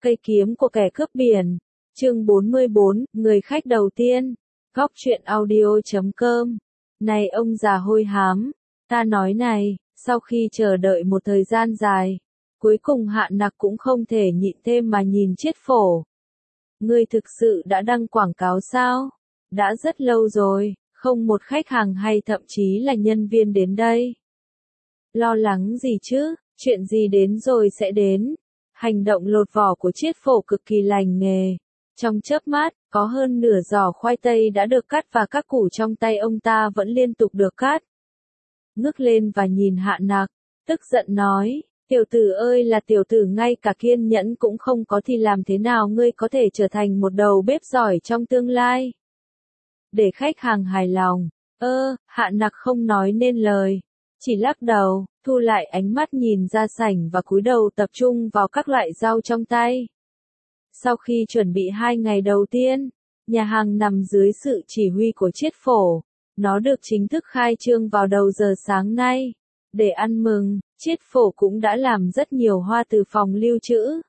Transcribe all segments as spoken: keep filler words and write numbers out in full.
Cây kiếm của kẻ cướp biển. Chương bốn mươi bốn, người khách đầu tiên. Góc truyện audio chấm com. Này ông già hôi hám, ta nói này, sau khi chờ đợi một thời gian dài, cuối cùng Hạn Nặc cũng không thể nhịn thêm mà nhìn Chiết Phổ. Ngươi thực sự đã đăng quảng cáo sao? Đã rất lâu rồi, không một khách hàng hay thậm chí là nhân viên đến đây. Lo lắng gì chứ, chuyện gì đến rồi sẽ đến. Hành động lột vỏ của Chiết Phổ cực kỳ lành nghề. Trong chớp mắt, có hơn nửa giỏ khoai tây đã được cắt và các củ trong tay ông ta vẫn liên tục được cắt. Ngước lên và nhìn Hạn Nặc, tức giận nói, tiểu tử ơi là tiểu tử, ngay cả kiên nhẫn cũng không có thì làm thế nào ngươi có thể trở thành một đầu bếp giỏi trong tương lai? Để khách hàng hài lòng, ơ, Hạn Nặc không nói nên lời, chỉ lắc đầu, thu lại ánh mắt nhìn ra sảnh và cúi đầu tập trung vào các loại rau trong tay. Sau khi chuẩn bị hai ngày đầu tiên, nhà hàng nằm dưới sự chỉ huy của Chiết Phổ. Nó được chính thức khai trương vào đầu giờ sáng nay. Để ăn mừng, Chiết Phổ cũng đã làm rất nhiều hoa từ phòng lưu trữ.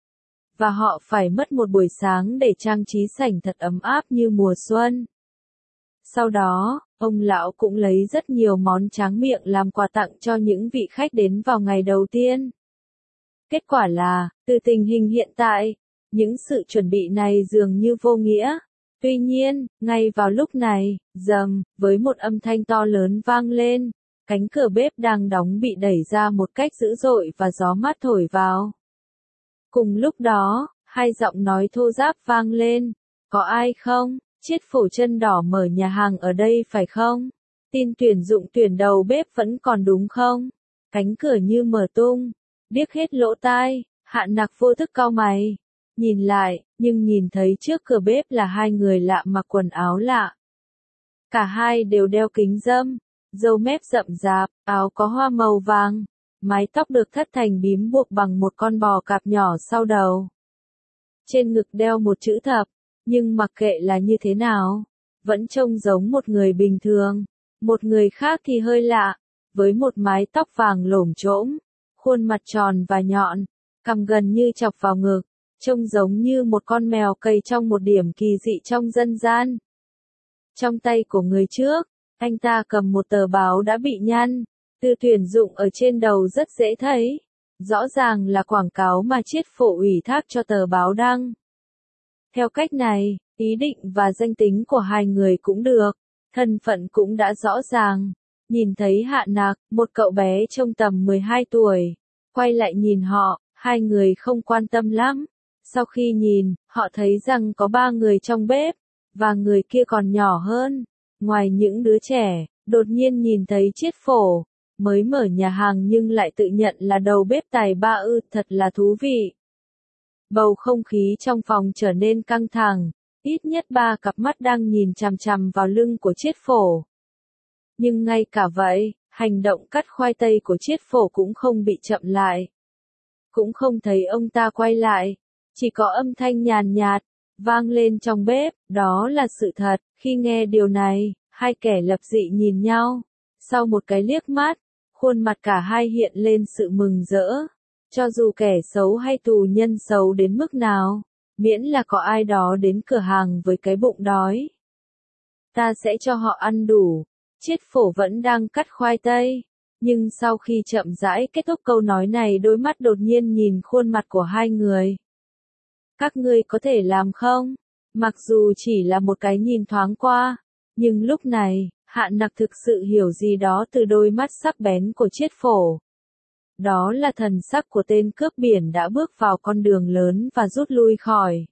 Và họ phải mất một buổi sáng để trang trí sảnh thật ấm áp như mùa xuân. Sau đó, ông lão cũng lấy rất nhiều món tráng miệng làm quà tặng cho những vị khách đến vào ngày đầu tiên. Kết quả là, từ tình hình hiện tại, những sự chuẩn bị này dường như vô nghĩa. Tuy nhiên, ngay vào lúc này, rầm, với một âm thanh to lớn vang lên, cánh cửa bếp đang đóng bị đẩy ra một cách dữ dội và gió mát thổi vào. Cùng lúc đó, hai giọng nói thô ráp vang lên, có ai không? Chiết Phổ chân đỏ mở nhà hàng ở đây phải không? Tin tuyển dụng tuyển đầu bếp vẫn còn đúng không? Cánh cửa như mở tung, điếc hết lỗ tai, Hạn Nặc vô thức cau mày. Nhìn lại, nhưng nhìn thấy trước cửa bếp là hai người lạ mặc quần áo lạ. Cả hai đều đeo kính râm, râu mép rậm rạp, áo có hoa màu vàng, mái tóc được thắt thành bím buộc bằng một con bò cạp nhỏ sau đầu. Trên ngực đeo một chữ thập, nhưng mặc kệ là như thế nào, vẫn trông giống một người bình thường. Một người khác thì hơi lạ, với một mái tóc vàng lổm chỗm, khuôn mặt tròn và nhọn, cằm gần như chọc vào ngực. Trông giống như một con mèo cầy trong một điểm kỳ dị trong dân gian. Trong tay của người trước, anh ta cầm một tờ báo đã bị nhăn, từ tuyển dụng ở trên đầu rất dễ thấy. Rõ ràng là quảng cáo mà Chiết Phổ ủy thác cho tờ báo đăng. Theo cách này, ý định và danh tính của hai người cũng được, thân phận cũng đã rõ ràng. Nhìn thấy Hạn Nặc, một cậu bé trông tầm mười hai tuổi, quay lại nhìn họ, hai người không quan tâm lắm. Sau khi nhìn, họ thấy rằng có ba người trong bếp, và người kia còn nhỏ hơn. Ngoài những đứa trẻ, đột nhiên nhìn thấy Chiết Phổ, mới mở nhà hàng nhưng lại tự nhận là đầu bếp tài ba ư, thật là thú vị. Bầu không khí trong phòng trở nên căng thẳng, ít nhất ba cặp mắt đang nhìn chằm chằm vào lưng của Chiết Phổ. Nhưng ngay cả vậy, hành động cắt khoai tây của Chiết Phổ cũng không bị chậm lại. Cũng không thấy ông ta quay lại. Chỉ có âm thanh nhàn nhạt, vang lên trong bếp, đó là sự thật. Khi nghe điều này, hai kẻ lập dị nhìn nhau. Sau một cái liếc mắt, khuôn mặt cả hai hiện lên sự mừng rỡ. Cho dù kẻ xấu hay tù nhân xấu đến mức nào, miễn là có ai đó đến cửa hàng với cái bụng đói, ta sẽ cho họ ăn đủ. Chiết Phổ vẫn đang cắt khoai tây. Nhưng sau khi chậm rãi kết thúc câu nói này, đôi mắt đột nhiên nhìn khuôn mặt của hai người. Các ngươi có thể làm không? Mặc dù chỉ là một cái nhìn thoáng qua, nhưng lúc này, Hạn Nặc thực sự hiểu gì đó từ đôi mắt sắc bén của Chiết Phổ. Đó là thần sắc của tên cướp biển đã bước vào con đường lớn và rút lui khỏi.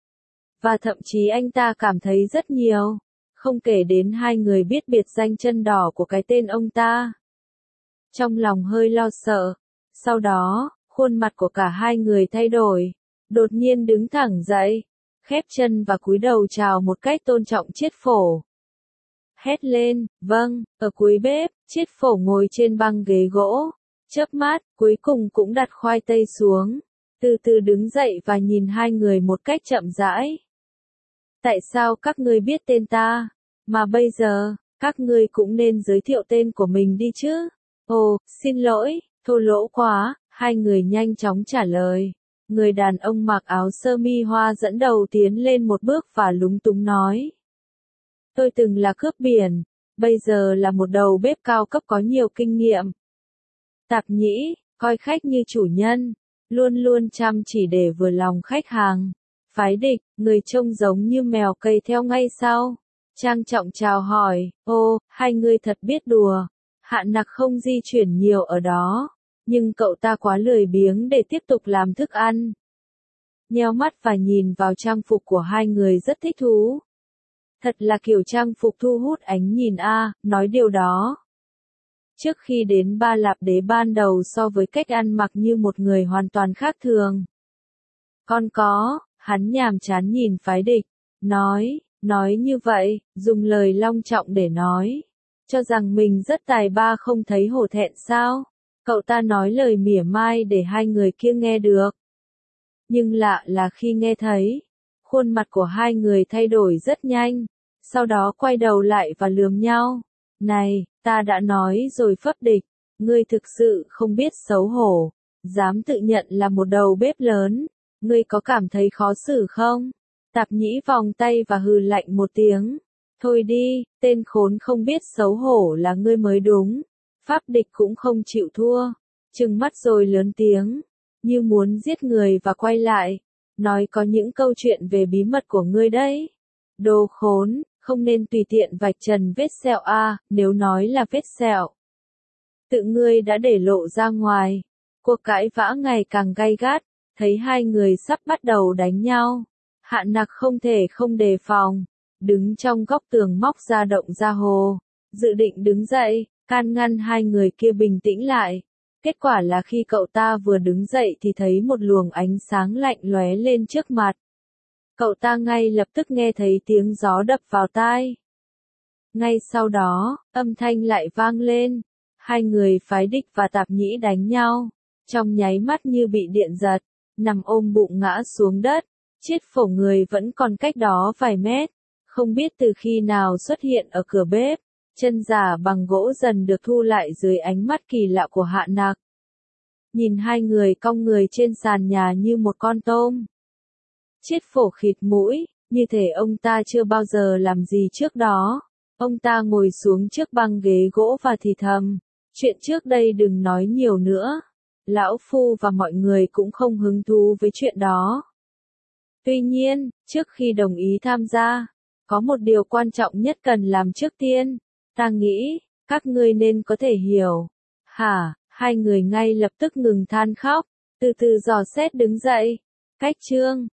Và thậm chí anh ta cảm thấy rất nhiều, không kể đến hai người biết biệt danh chân đỏ của cái tên ông ta. Trong lòng hơi lo sợ, sau đó, khuôn mặt của cả hai người thay đổi. Đột nhiên đứng thẳng dậy, khép chân và cúi đầu chào một cách tôn trọng Chiết Phổ. Hét lên, vâng, ở cuối bếp, Chiết Phổ ngồi trên băng ghế gỗ, chớp mắt, cuối cùng cũng đặt khoai tây xuống, từ từ đứng dậy và nhìn hai người một cách chậm rãi. Tại sao các ngươi biết tên ta? Mà bây giờ, các ngươi cũng nên giới thiệu tên của mình đi chứ? Ồ, xin lỗi, thô lỗ quá, hai người nhanh chóng trả lời. Người đàn ông mặc áo sơ mi hoa dẫn đầu tiến lên một bước và lúng túng nói. Tôi từng là cướp biển, bây giờ là một đầu bếp cao cấp có nhiều kinh nghiệm. Tạp nhĩ, coi khách như chủ nhân, luôn luôn chăm chỉ để vừa lòng khách hàng. Phái địch, người trông giống như mèo cây theo ngay sau. Trang trọng chào hỏi, ô, hai người thật biết đùa. Hạ Nặc không di chuyển nhiều ở đó, nhưng cậu ta quá lười biếng để tiếp tục làm thức ăn. Nheo mắt và nhìn vào trang phục của hai người rất thích thú. Thật là kiểu trang phục thu hút ánh nhìn a, nói điều đó. Trước khi đến Ba Lạp Đế ban đầu so với cách ăn mặc như một người hoàn toàn khác thường. Con có, hắn nhàm chán nhìn phái địch, nói, nói như vậy, dùng lời long trọng để nói. Cho rằng mình rất tài ba không thấy hổ thẹn sao? Cậu ta nói lời mỉa mai để hai người kia nghe được. Nhưng lạ là khi nghe thấy, khuôn mặt của hai người thay đổi rất nhanh, sau đó quay đầu lại và lườm nhau. Này, ta đã nói rồi Phấp Địch, ngươi thực sự không biết xấu hổ, dám tự nhận là một đầu bếp lớn, ngươi có cảm thấy khó xử không? Tạp nhĩ vòng tay và hừ lạnh một tiếng. Thôi đi, tên khốn không biết xấu hổ là ngươi mới đúng. Pháp Địch cũng không chịu thua, trừng mắt rồi lớn tiếng, như muốn giết người và quay lại, nói có những câu chuyện về bí mật của ngươi đấy. Đồ khốn, không nên tùy tiện vạch trần vết sẹo a, nếu nói là vết sẹo. Tự ngươi đã để lộ ra ngoài. Cuộc cãi vã ngày càng gay gắt, thấy hai người sắp bắt đầu đánh nhau. Hạ Nặc không thể không đề phòng, đứng trong góc tường móc ra động ra hồ, dự định đứng dậy, can ngăn hai người kia bình tĩnh lại. Kết quả là khi cậu ta vừa đứng dậy thì thấy một luồng ánh sáng lạnh lóe lên trước mặt. Cậu ta ngay lập tức nghe thấy tiếng gió đập vào tai. Ngay sau đó, âm thanh lại vang lên. Hai người phái địch và tạp nhĩ đánh nhau, trong nháy mắt như bị điện giật, nằm ôm bụng ngã xuống đất. Chiếc phổ người vẫn còn cách đó vài mét, không biết từ khi nào xuất hiện ở cửa bếp. Chân giả bằng gỗ dần được thu lại dưới ánh mắt kỳ lạ của Hạ Nặc. Nhìn hai người cong người trên sàn nhà như một con tôm. Chiết phổ khịt mũi, như thể ông ta chưa bao giờ làm gì trước đó. Ông ta ngồi xuống trước băng ghế gỗ và thì thầm, chuyện trước đây đừng nói nhiều nữa. Lão Phu và mọi người cũng không hứng thú với chuyện đó. Tuy nhiên, trước khi đồng ý tham gia, có một điều quan trọng nhất cần làm trước tiên. Ta nghĩ, các ngươi nên có thể hiểu. Hả, hai người ngay lập tức ngừng than khóc, từ từ dò xét đứng dậy. Cách chương